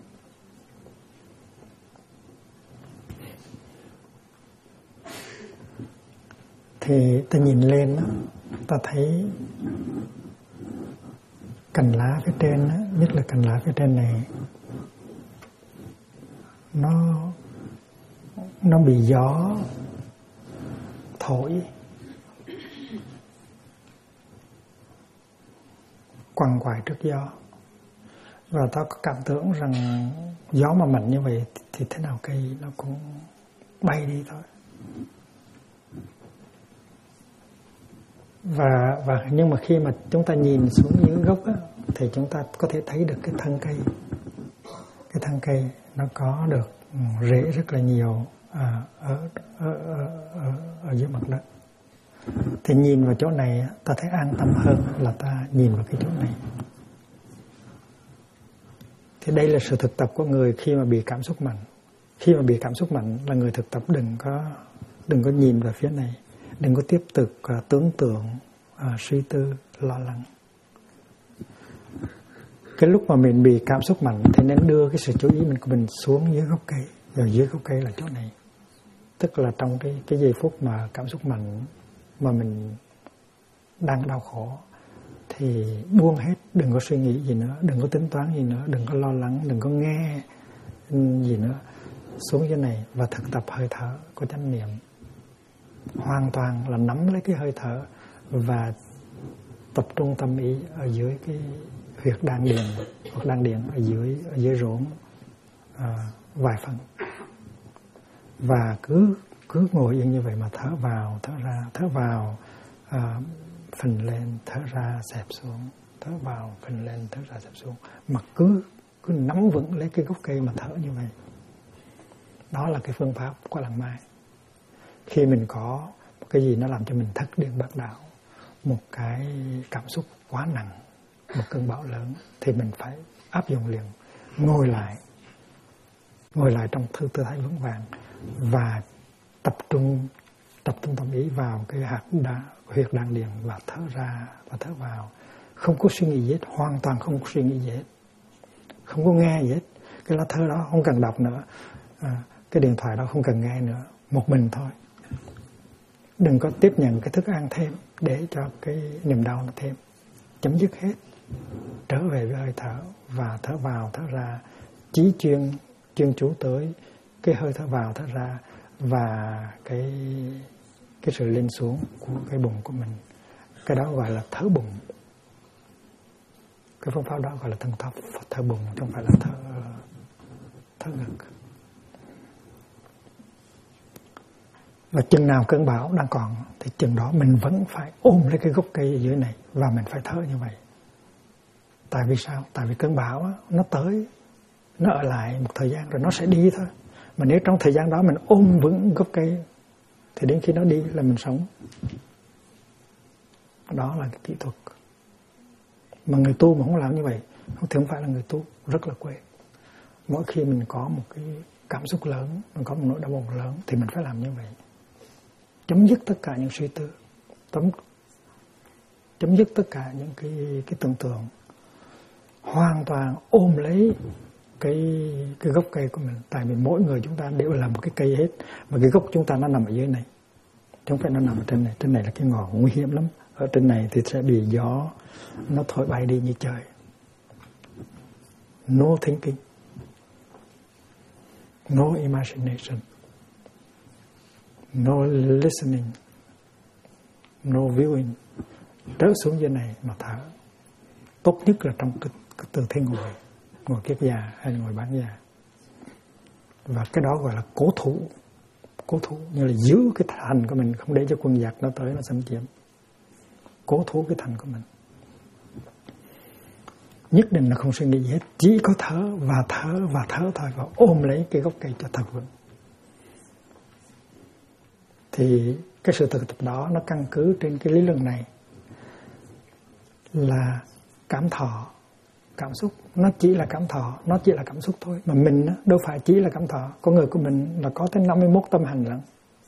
thì ta nhìn lên đó, ta thấy cành lá phía trên đó, nhất là cành lá phía trên này nó bị gió thổi quằn quại trước gió, và ta có cảm tưởng rằng gió mà mạnh như vậy thì thế nào cây nó cũng bay đi thôi. Và nhưng mà khi mà chúng ta nhìn xuống dưới gốc á, thì chúng ta có thể thấy được cái thân cây. Cái thân cây nó có được rễ rất là nhiều ở dưới mặt đất. Thì nhìn vào chỗ này ta thấy an tâm hơn là ta nhìn vào cái chỗ này. Thì đây là sự thực tập của người khi mà bị cảm xúc mạnh. Khi mà bị cảm xúc mạnh là người thực tập đừng có nhìn vào phía này, đừng có tiếp tục tưởng tượng, suy tư, lo lắng. Cái lúc mà mình bị cảm xúc mạnh thì nên đưa cái sự chú ý của mình xuống dưới gốc cây. Và dưới gốc cây là chỗ này. Tức là trong cái giây phút mà cảm xúc mạnh mà mình đang đau khổ thì buông hết, đừng có suy nghĩ gì nữa, đừng có tính toán gì nữa, đừng có lo lắng, đừng có nghe gì nữa. Xuống dưới này và thực tập hơi thở của chánh niệm. Hoàn toàn là nắm lấy cái hơi thở và tập trung tâm ý ở dưới cái huyệt đan điền, hoặc đan điền ở dưới rốn vài phần. Và cứ ngồi yên như vậy mà thở vào, thở ra, thở vào phình lên, thở ra xẹp xuống, thở vào phình lên, thở ra xẹp xuống, mà cứ nắm vững lấy cái gốc cây mà thở như vậy. Đó là cái phương pháp của Lăng Mai. Khi mình có một cái gì nó làm cho mình thất điên bác đạo, một cái cảm xúc quá nặng, một cơn bão lớn, thì mình phải áp dụng liền, ngồi lại trong tư thái vững vàng và tập trung tâm ý vào cái huyệt đan điền và thở ra và thở vào, không có suy nghĩ gì hết, hoàn toàn không có suy nghĩ gì hết, không có nghe gì hết. Cái lá thơ đó không cần đọc nữa, cái điện thoại đó không cần nghe nữa, một mình thôi. Đừng có tiếp nhận cái thức ăn thêm để cho cái niềm đau nó thêm. Chấm dứt hết, trở về với hơi thở và thở vào thở ra, chí chuyên chú tới cái hơi thở vào thở ra và cái sự lên xuống của cái bụng của mình. Cái đó gọi là thở bụng. Cái phương pháp đó gọi là thở bụng, chứ không phải là thở ngực. Và chừng nào cơn bão đang còn thì chừng đó mình vẫn phải ôm lấy cái gốc cây ở dưới này và mình phải thở như vậy. Tại vì sao? Tại vì cơn bão á, nó tới, nó ở lại một thời gian rồi nó sẽ đi thôi. Mà nếu trong thời gian đó mình ôm vững gốc cây thì đến khi nó đi là mình sống. Đó là cái kỹ thuật. Mà người tu mà không làm như vậy thì không phải là người tu, rất là quê. Mỗi khi mình có một cái cảm xúc lớn, mình có một nỗi đau buồn lớn thì mình phải làm như vậy. Chấm dứt tất cả những suy tư, chấm dứt tất cả những cái tưởng tượng, hoàn toàn ôm lấy cái gốc cây của mình. Tại vì mỗi người chúng ta đều là một cái cây hết, và cái gốc chúng ta nó nằm ở dưới này, chứ không phải nó nằm ở trên này. Trên này là cái ngọn nguy hiểm lắm, ở trên này thì sẽ bị gió nó thổi bay đi như trời. No thinking, no imagination, no listening, no viewing. Trở xuống dưới này mà thở. Tốt nhất là trong cái tư thế ngồi kiết già hay là ngồi bán già. Và cái đó gọi là cố thủ, như là giữ cái thành của mình, không để cho quân giặc nó tới nó xâm chiếm. Cố thủ cái thành của mình. Nhất định là không suy nghĩ gì hết, chỉ có thở thôi, và ôm lấy cái gốc cây cho thật vững. Thì cái sự thực tập đó nó căn cứ trên cái lý luận này là cảm thọ, cảm xúc, nó chỉ là cảm thọ, nó chỉ là cảm xúc thôi. Mà mình đâu phải chỉ là cảm thọ, con người của mình là có tới 51 tâm hành lận.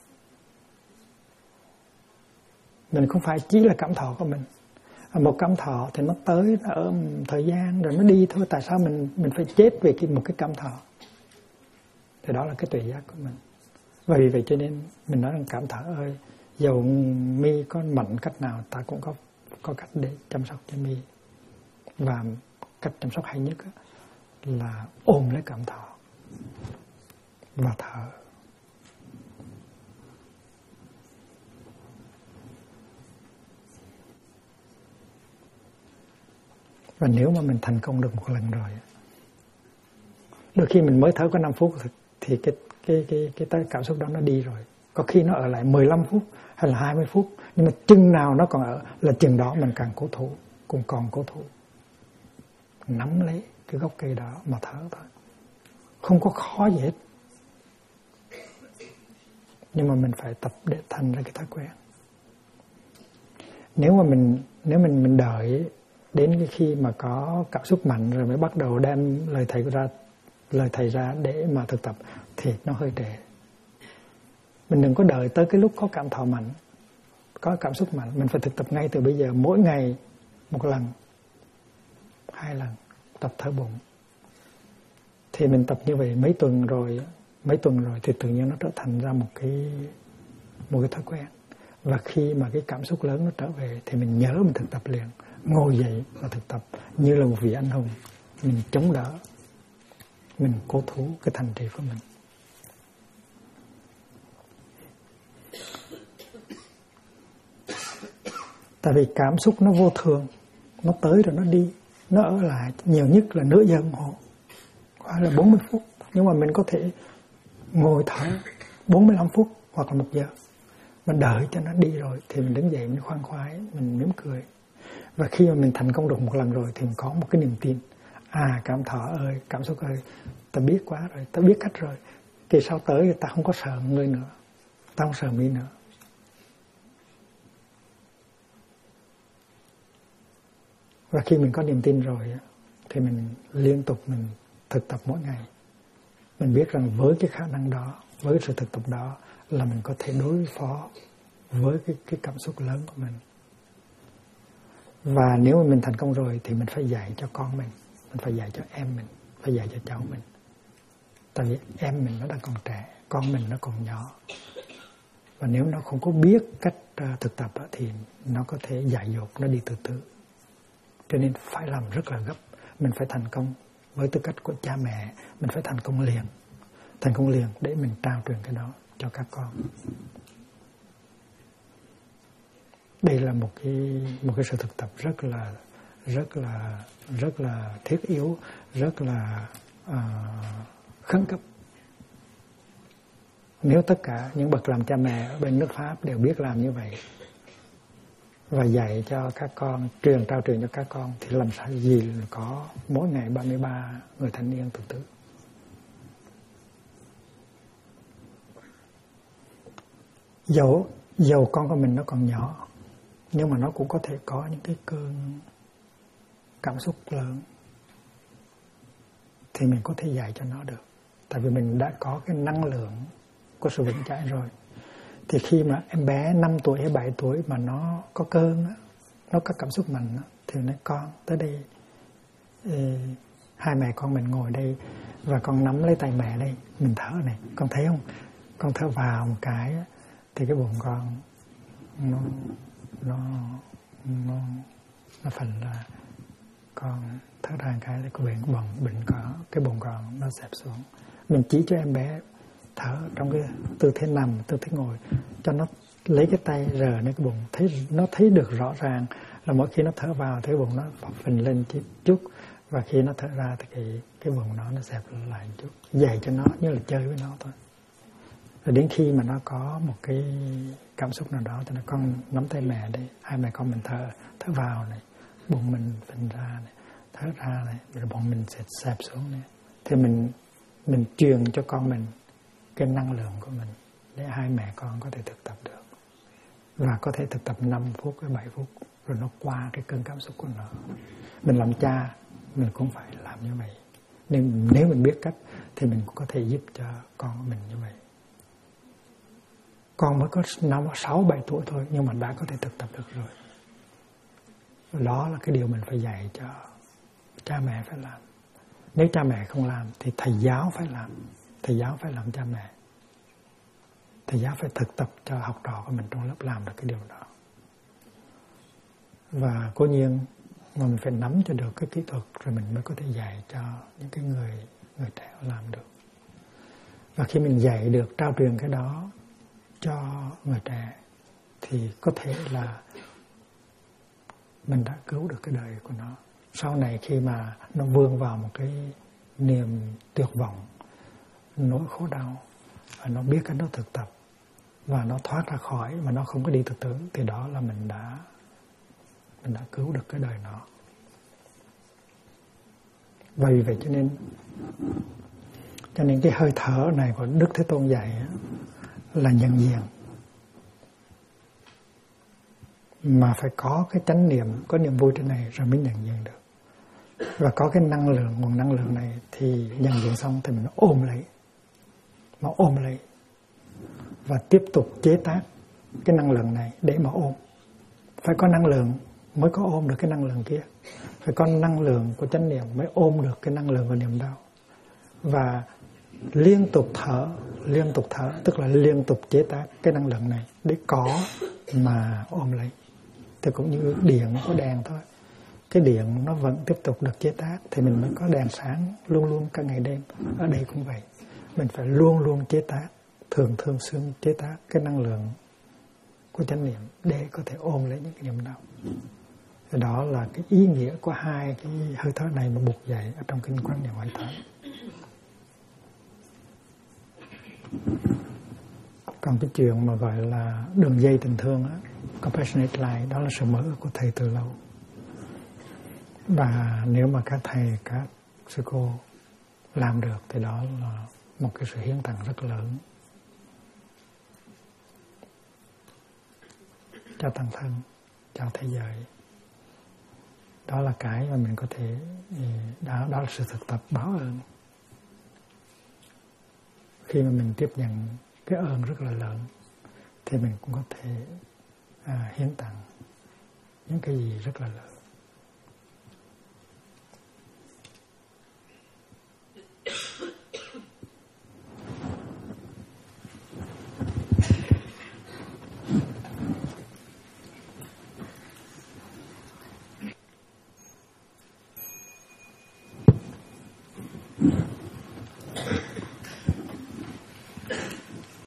Mình không phải chỉ là cảm thọ của mình. Một cảm thọ thì nó tới, nó ở thời gian rồi nó đi thôi. Tại sao mình phải chết về một cái cảm thọ? Thì đó là cái tuệ giác của mình. Và vì vậy cho nên mình nói rằng cảm thọ ơi, Dầu Mi có mạnh cách nào, ta cũng có cách để chăm sóc cho Mi. Và cách chăm sóc hay nhất là ôm lấy cảm thọ và thở. Và nếu mà mình thành công được một lần rồi, đôi khi mình mới thở có 5 phút thì cái cảm xúc đó nó đi rồi. Có khi nó ở lại 15 phút hay là 20 phút, nhưng mà chừng nào nó còn ở là chừng đó mình càng cố thủ, cũng còn cố thủ. Nắm lấy cái gốc cây đó mà thở thôi. Không có khó gì hết. Nhưng mà mình phải tập để thành ra cái thói quen. Nếu mình đợi đến cái khi mà có cảm xúc mạnh rồi mới bắt đầu đem lời thầy ra để mà thực tập thì nó hơi trễ. Mình đừng có đợi tới cái lúc có cảm thọ mạnh, có cảm xúc mạnh. Mình phải thực tập ngay từ bây giờ, mỗi ngày 1 lần, 2 lần tập thở bụng. Thì mình tập như vậy mấy tuần rồi thì tự nhiên nó trở thành ra một cái thói quen. Và khi mà cái cảm xúc lớn nó trở về thì mình nhớ mình thực tập liền, ngồi dậy và thực tập như là một vị anh hùng. Mình chống đỡ, mình cố thủ cái thành trì của mình. Tại vì cảm xúc nó vô thường, nó tới rồi nó đi, nó ở lại nhiều nhất là nửa giờ đồng hồ, hoặc là 40 phút. Nhưng mà mình có thể ngồi thở 45 phút hoặc là 1 giờ. Mình đợi cho nó đi rồi thì mình đứng dậy, mình khoan khoái, mình mỉm cười. Và khi mà mình thành công được 1 lần rồi thì mình có một cái niềm tin. Cảm thọ ơi, cảm xúc ơi, ta biết quá rồi, ta biết cách rồi. Kỳ sau tới thì ta không có sợ ngươi nữa, ta không sợ Mi nữa. Và khi mình có niềm tin rồi thì mình liên tục mình thực tập mỗi ngày. Mình biết rằng với cái khả năng đó, với sự thực tập đó là mình có thể đối phó với cái cảm xúc lớn của mình. Và nếu mà mình thành công rồi thì mình phải dạy cho con mình phải dạy cho em mình, phải dạy cho cháu mình. Tại vì em mình nó đang còn trẻ, con mình nó còn nhỏ. Và nếu nó không có biết cách thực tập thì nó có thể dại dột, nó đi từ từ. Cho nên phải làm rất là gấp. Mình phải thành công với tư cách của cha mẹ, mình phải thành công liền để mình trao truyền cái đó cho các con. Đây là một cái sự thực tập rất là thiết yếu, rất là khẩn cấp. Nếu tất cả những bậc làm cha mẹ ở bên nước Pháp đều biết làm như vậy và dạy cho các con, trao truyền cho các con thì làm sao gì có mỗi ngày 33 người thanh niên tự tử. Dầu con của mình nó còn nhỏ, nhưng mà nó cũng có thể có những cái cơn cảm xúc lớn thì mình có thể dạy cho nó được. Tại vì mình đã có cái năng lượng của sự vững chãi rồi. Thì khi mà em bé 5 tuổi hay 7 tuổi mà nó có cơn, nó có cảm xúc mạnh, thì nói con tới đây, hai mẹ con mình ngồi đây và con nắm lấy tay mẹ đây, mình thở này, con thấy không? Con thở vào một cái thì cái bụng con nó phần là con thở ra một cái thì cái bụng con nó xẹp xuống. Mình chỉ cho em bé thở trong cái tư thế nằm, tư thế ngồi, cho nó lấy cái tay rờ lên cái bụng, nó thấy được rõ ràng là mỗi khi nó thở vào thì cái bụng nó phình lên chút, và khi nó thở ra thì cái bụng nó xẹp lại một chút, dạy cho nó như là chơi với nó thôi. Rồi đến khi mà nó có một cái cảm xúc nào đó thì nó con nắm tay mẹ đây, hai mẹ con mình thở vào này, bụng mình phình ra này, thở ra này, rồi bụng mình sẽ xẹp xuống này. Thì mình truyền cho con mình cái năng lượng của mình để hai mẹ con có thể thực tập được, và có thể thực tập 5 phút hay 7 phút rồi nó qua cái cơn cảm xúc của nó. Mình làm cha mình cũng phải làm như vậy. Nên nếu mình biết cách thì mình cũng có thể giúp cho con của mình như vậy. Con mới có 6-7 tuổi thôi nhưng mà đã có thể thực tập được rồi. Đó là cái điều mình phải dạy cho cha mẹ phải làm. Nếu cha mẹ không làm thì thầy giáo phải làm. Thầy giáo phải làm cha mẹ. thầy giáo phải thực tập cho học trò của mình trong lớp làm được cái điều đó. Và cố nhiên mà mình phải nắm cho được cái kỹ thuật rồi mình mới có thể dạy cho những cái người trẻ làm được. Và khi mình dạy được, trao truyền cái đó cho người trẻ thì có thể là mình đã cứu được cái đời của nó. Sau này khi mà nó vươn vào một cái niềm tuyệt vọng, nỗi khổ đau, và nó biết cách nó thực tập và nó thoát ra khỏi mà nó không có đi tự tử, thì đó là mình đã cứu được cái đời nó. Và vì vậy cho nên cái hơi thở này của Đức Thế Tôn dạy là nhận diện, mà phải có cái chánh niệm, có niềm vui trên này rồi mới nhận diện được. Và có cái năng lượng, nguồn năng lượng này thì nhận diện xong thì mình ôm lấy, mà ôm lấy và tiếp tục chế tác cái năng lượng này để mà ôm. Phải có năng lượng mới có ôm được cái năng lượng kia. Phải có năng lượng của chánh niệm mới ôm được cái năng lượng của niềm đau. Và liên tục thở, tức là liên tục chế tác cái năng lượng này để có mà ôm lấy. Thì cũng như điện có đèn thôi. Cái điện nó vẫn tiếp tục được chế tác thì mình mới có đèn sáng luôn luôn cả ngày đêm. Ở đây cũng vậy. Mình phải luôn luôn chế tác, thường xuyên chế tác cái năng lượng của chánh niệm để có thể ôm lấy những cái niềm đau. Thì đó là cái ý nghĩa của hai cái hơi thở này mà Bụt dạy ở trong kinh Quán Niệm hơi thở. Còn cái chuyện mà gọi là đường dây tình thương á, compassionate line, đó là sự mở của thầy từ lâu. Và nếu mà các thầy, các sư cô làm được thì đó là một cái sự hiến tặng rất lớn cho tăng thân, cho thế giới. Đó là cái mà mình có thể, đó là sự thực tập báo ơn. Khi mà mình tiếp nhận cái ơn rất là lớn thì mình cũng có thể hiến tặng những cái gì rất là lớn.